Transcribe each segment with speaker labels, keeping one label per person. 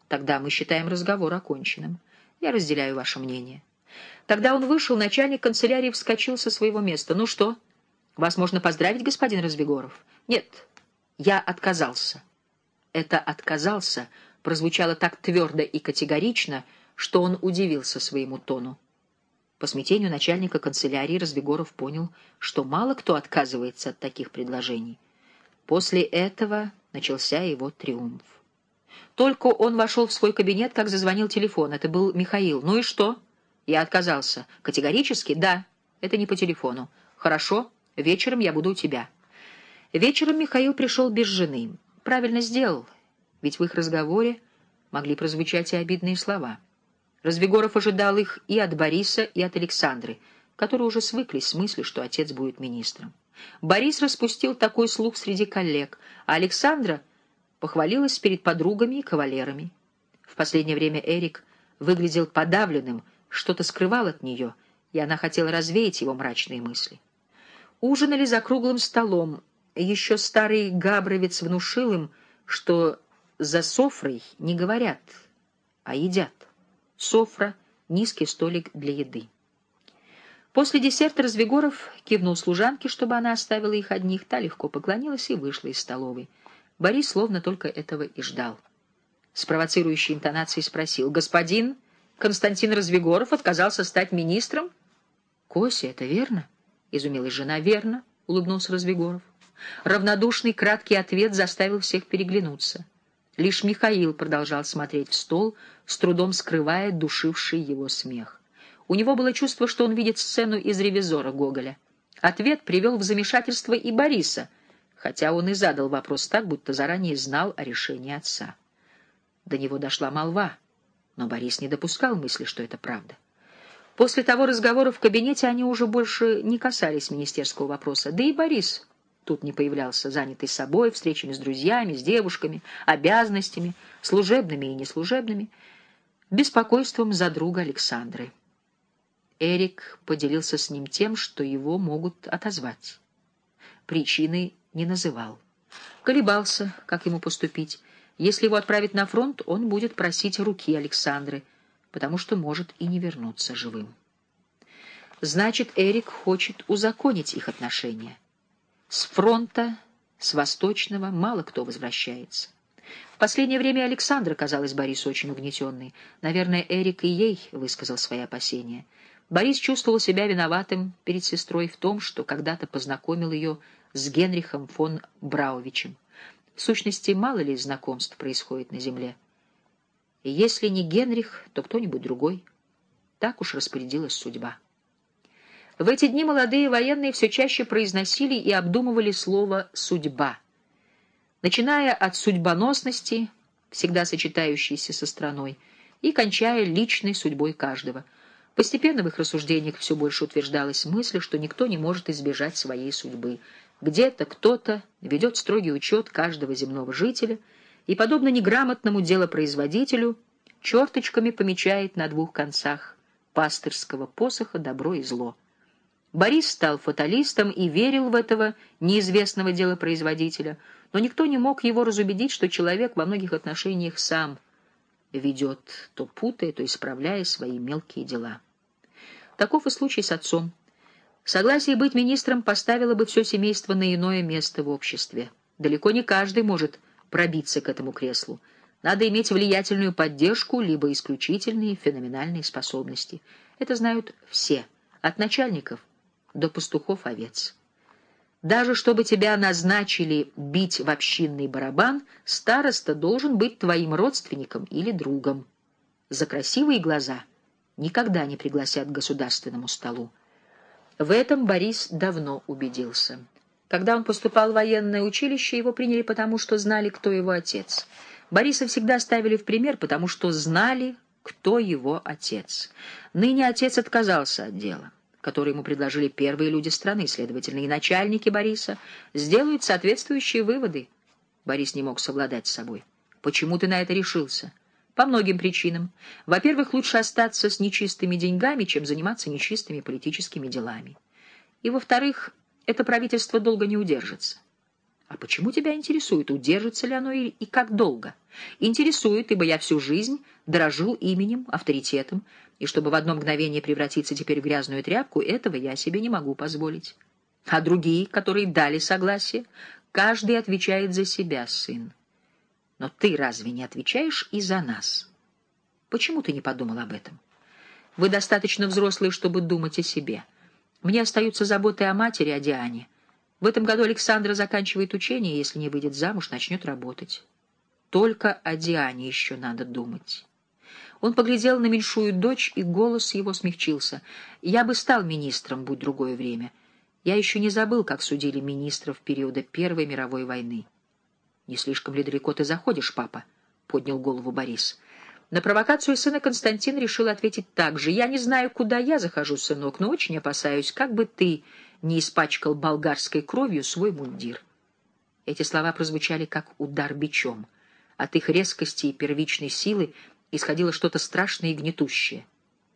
Speaker 1: Тогда мы считаем разговор оконченным. Я разделяю ваше мнение. Тогда он вышел, начальник канцелярии вскочил со своего места. «Ну что, вас можно поздравить, господин Развигоров?» «Нет, я отказался». Это «отказался» прозвучало так твердо и категорично, что он удивился своему тону. По смятению начальника канцелярии Развигоров понял, что мало кто отказывается от таких предложений. После этого начался его триумф. Только он вошел в свой кабинет, как зазвонил телефон. Это был Михаил. «Ну и что?» Я отказался. «Категорически?» «Да, это не по телефону». «Хорошо, вечером я буду у тебя». Вечером Михаил пришел без жены. Правильно сделал, ведь в их разговоре могли прозвучать и обидные слова. Развигоров ожидал их и от Бориса, и от Александры, которые уже свыклись с мыслью, что отец будет министром. Борис распустил такой слух среди коллег, а Александра похвалилась перед подругами и кавалерами. В последнее время Эрик выглядел подавленным, что-то скрывал от нее, и она хотела развеять его мрачные мысли. Ужинали за круглым столом. Еще старый габровец внушил им, что за софрой не говорят, а едят. Софра — низкий столик для еды. После десерта Развигоров кивнул служанке, чтобы она оставила их одних. Та легко поклонилась и вышла из столовой. Борис словно только этого и ждал. С провоцирующей интонацией спросил: «Господин Константин Развигоров отказался стать министром?» «Кося, это верно?» — изумилась жена. «Верно», — улыбнулся Развигоров. Равнодушный, краткий ответ заставил всех переглянуться. Лишь Михаил продолжал смотреть в стол, с трудом скрывая душивший его смех. У него было чувство, что он видит сцену из «Ревизора» Гоголя. Ответ привел в замешательство и Бориса, хотя он и задал вопрос так, будто заранее знал о решении отца. До него дошла молва, но Борис не допускал мысли, что это правда. После того разговора в кабинете они уже больше не касались министерского вопроса, да и Борис тут не появлялся, занятый собой, встречами с друзьями, с девушками, обязанностями, служебными и неслужебными, беспокойством за друга Александры. Эрик поделился с ним тем, что его могут отозвать. Причины не называл. Колебался, как ему поступить. Если его отправить на фронт, он будет просить руки Александры, потому что может и не вернуться живым. Значит, Эрик хочет узаконить их отношения. С фронта, с Восточного мало кто возвращается. В последнее время Александра казалась Борису очень угнетенной. Наверное, Эрик и ей высказал свои опасения. Борис чувствовал себя виноватым перед сестрой в том, что когда-то познакомил ее с Генрихом фон Брауевичем. В сущности, мало ли знакомств происходит на земле. И если не Генрих, то кто-нибудь другой. Так уж распорядилась судьба. В эти дни молодые военные все чаще произносили и обдумывали слово «судьба». Начиная от судьбоносности, всегда сочетающейся со страной, и кончая личной судьбой каждого. Постепенно в их рассуждениях все больше утверждалась мысль, что никто не может избежать своей судьбы. Где-то кто-то ведет строгий учет каждого земного жителя и, подобно неграмотному делопроизводителю, черточками помечает на двух концах пастырского посоха добро и зло. Борис стал фаталистом и верил в этого неизвестного делопроизводителя, но никто не мог его разубедить, что человек во многих отношениях сам ведет, то путая, то исправляя свои мелкие дела. Таков и случай с отцом. Согласие быть министром поставило бы все семейство на иное место в обществе. Далеко не каждый может пробиться к этому креслу. Надо иметь влиятельную поддержку, либо исключительные феноменальные способности. Это знают все, от начальников до пастухов-овец. Даже чтобы тебя назначили бить в общинный барабан, староста должен быть твоим родственником или другом. За красивые глаза никогда не пригласят к государственному столу. В этом Борис давно убедился. Когда он поступал в военное училище, его приняли потому, что знали, кто его отец. Бориса всегда ставили в пример, потому что знали, кто его отец. Ныне отец отказался от дела, которое ему предложили первые люди страны, следовательно, и начальники Бориса сделают соответствующие выводы. Борис не мог совладать с собой. «Почему ты на это решился?» «По многим причинам. Во-первых, лучше остаться с нечистыми деньгами, чем заниматься нечистыми политическими делами. И, во-вторых, это правительство долго не удержится. А почему тебя интересует, удержится ли оно и как долго? Интересует, ибо я всю жизнь дорожил именем, авторитетом, и чтобы в одно мгновение превратиться теперь в грязную тряпку, этого я себе не могу позволить. А другие, которые дали согласие, каждый отвечает за себя, сын. Но ты разве не отвечаешь и за нас? Почему ты не подумал об этом? Вы достаточно взрослые, чтобы думать о себе. Мне остаются заботы о матери, о Диане. В этом году Александра заканчивает учение, и если не выйдет замуж, начнет работать. Только о Диане еще надо думать. Он поглядел на меньшую дочь, и голос его смягчился. Я бы стал министром, будь другое время. Я еще не забыл, как судили министров периода Первой мировой войны. «Не слишком ли далеко ты заходишь, папа?» — поднял голову Борис. На провокацию сына Константин решил ответить так же. «Я не знаю, куда я захожу, сынок, но очень опасаюсь, как бы ты не испачкал болгарской кровью свой мундир». Эти слова прозвучали как удар бичом. От их резкости и первичной силы исходило что-то страшное и гнетущее.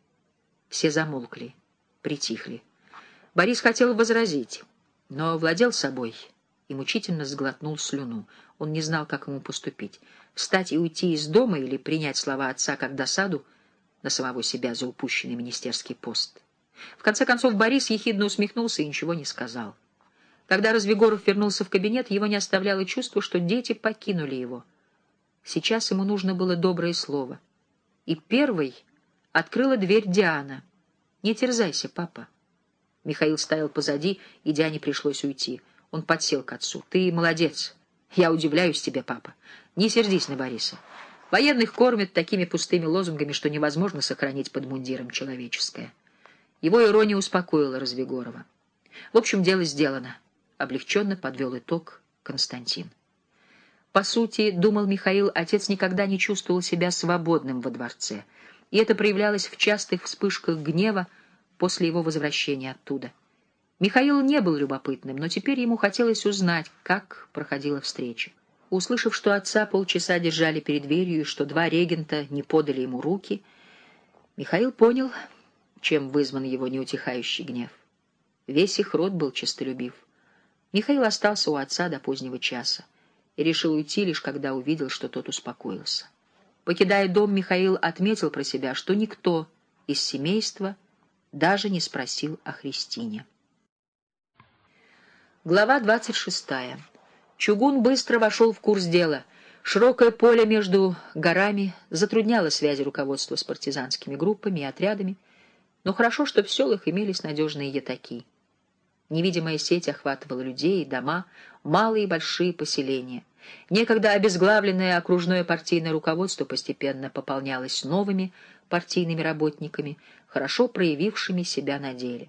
Speaker 1: Все замолкли, притихли. Борис хотел возразить, но владел собой и мучительно сглотнул слюну. Он не знал, как ему поступить. Встать и уйти из дома или принять слова отца как досаду на самого себя за упущенный министерский пост. В конце концов Борис ехидно усмехнулся и ничего не сказал. Когда Развигоров вернулся в кабинет, его не оставляло чувство, что дети покинули его. Сейчас ему нужно было доброе слово. И первой открыла дверь Диана. «Не терзайся, папа». Михаил стоял позади, и Диане пришлось уйти. Он подсел к отцу. «Ты молодец. Я удивляюсь тебе, папа. Не сердись на Бориса. Военных кормят такими пустыми лозунгами, что невозможно сохранить под мундиром человеческое». Его ирония успокоила Развигорова. В общем, дело сделано. Облегченно подвел итог Константин. По сути, думал Михаил, отец никогда не чувствовал себя свободным во дворце, и это проявлялось в частых вспышках гнева после его возвращения оттуда. Михаил не был любопытным, но теперь ему хотелось узнать, как проходила встреча. Услышав, что отца полчаса держали перед дверью и что два регента не подали ему руки, Михаил понял, чем вызван его неутихающий гнев. Весь их род был честолюбив. Михаил остался у отца до позднего часа и решил уйти, лишь когда увидел, что тот успокоился. Покидая дом, Михаил отметил про себя, что никто из семейства даже не спросил о Христине. Глава 26. Чугун быстро вошел в курс дела. Широкое поле между горами затрудняло связи руководства с партизанскими группами и отрядами, но хорошо, что в селах имелись надежные ятаки. Невидимая сеть охватывала людей, дома, малые и большие поселения. Некогда обезглавленное окружное партийное руководство постепенно пополнялось новыми партийными работниками, хорошо проявившими себя на деле.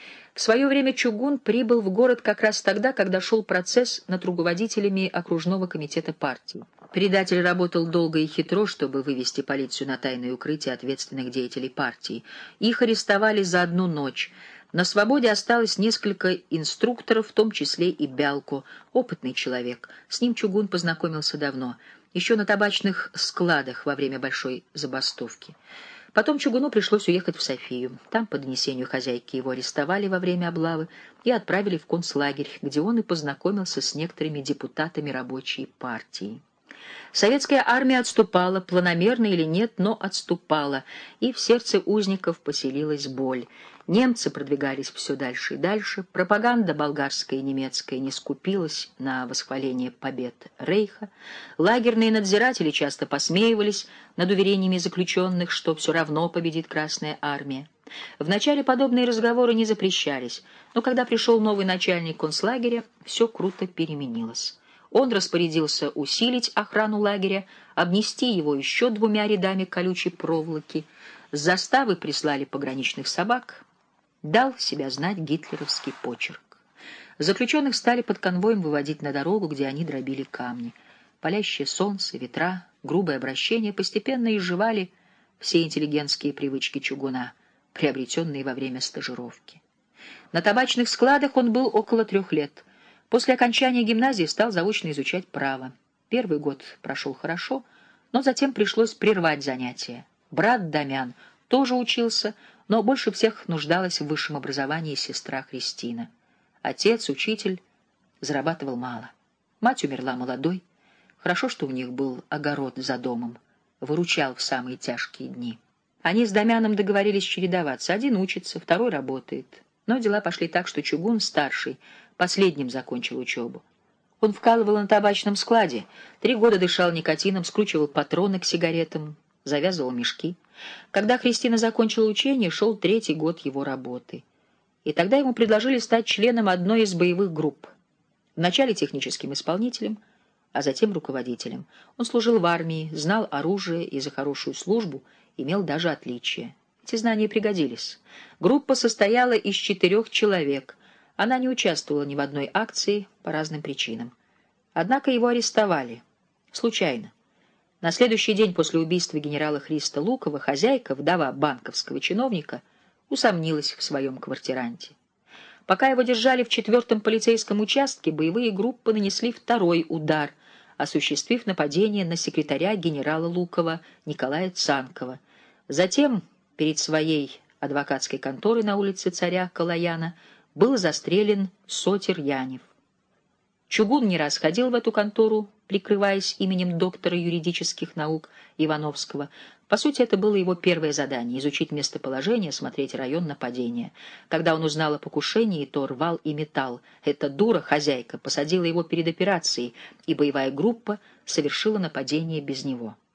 Speaker 1: В свое время Чугун прибыл в город как раз тогда, когда шел процесс над руководителями окружного комитета партии. Предатель работал долго и хитро, чтобы вывести полицию на тайное укрытие ответственных деятелей партии. Их арестовали за одну ночь. На свободе осталось несколько инструкторов, в том числе и Бялко, опытный человек. С ним Чугун познакомился давно, еще на табачных складах во время большой забастовки. Потом Чугуну пришлось уехать в Софию. Там, по донесению хозяйки, его арестовали во время облавы и отправили в концлагерь, где он и познакомился с некоторыми депутатами рабочей партии. Советская армия отступала, планомерно или нет, но отступала, и в сердце узников поселилась боль. Немцы продвигались все дальше и дальше, пропаганда болгарская и немецкая не скупилась на восхваление побед Рейха, лагерные надзиратели часто посмеивались над уверениями заключенных, что все равно победит Красная армия. Вначале подобные разговоры не запрещались, но когда пришел новый начальник концлагеря, все круто переменилось. Он распорядился усилить охрану лагеря, обнести его еще 2 рядами колючей проволоки, с заставы прислали пограничных собак, дал себя знать гитлеровский почерк. Заключенных стали под конвоем выводить на дорогу, где они дробили камни. Палящее солнце, ветра, грубое обращение постепенно изживали все интеллигентские привычки Чугуна, приобретенные во время стажировки. На табачных складах он был около 3 лет. После окончания гимназии стал заочно изучать право. Первый год прошел хорошо, но затем пришлось прервать занятия. Брат Дамян тоже учился, но больше всех нуждалась в высшем образовании сестра Христина. Отец, учитель, зарабатывал мало. Мать умерла молодой. Хорошо, что у них был огород за домом. Выручал в самые тяжкие дни. Они с Дамяном договорились чередоваться. Один учится, второй работает. Но дела пошли так, что Чугун, старший, последним закончил учебу. Он вкалывал на табачном складе, 3 года дышал никотином, скручивал патроны к сигаретам, завязывал мешки. Когда Христина закончила учение, шел 3-й год его работы. И тогда ему предложили стать членом одной из боевых групп. Вначале техническим исполнителем, а затем руководителем. Он служил в армии, знал оружие и за хорошую службу имел даже отличия. Эти знания пригодились. Группа состояла из 4 человек. Она не участвовала ни в одной акции по разным причинам. Однако его арестовали. Случайно. На следующий день после убийства генерала Христа Лукова хозяйка, вдова банковского чиновника, усомнилась в своем квартиранте. Пока его держали в 4-м полицейском участке, боевые группы нанесли 2-й удар, осуществив нападение на секретаря генерала Лукова Николая Цанкова. Затем перед своей адвокатской конторой на улице Царя Калаяна был застрелен Сотер Янев. Чугун не раз ходил в эту контору, прикрываясь именем доктора юридических наук Ивановского. По сути, это было его первое задание — изучить местоположение, смотреть район нападения. Когда он узнал о покушении, то рвал и металл. Эта дура, хозяйка, посадила его перед операцией, и боевая группа совершила нападение без него.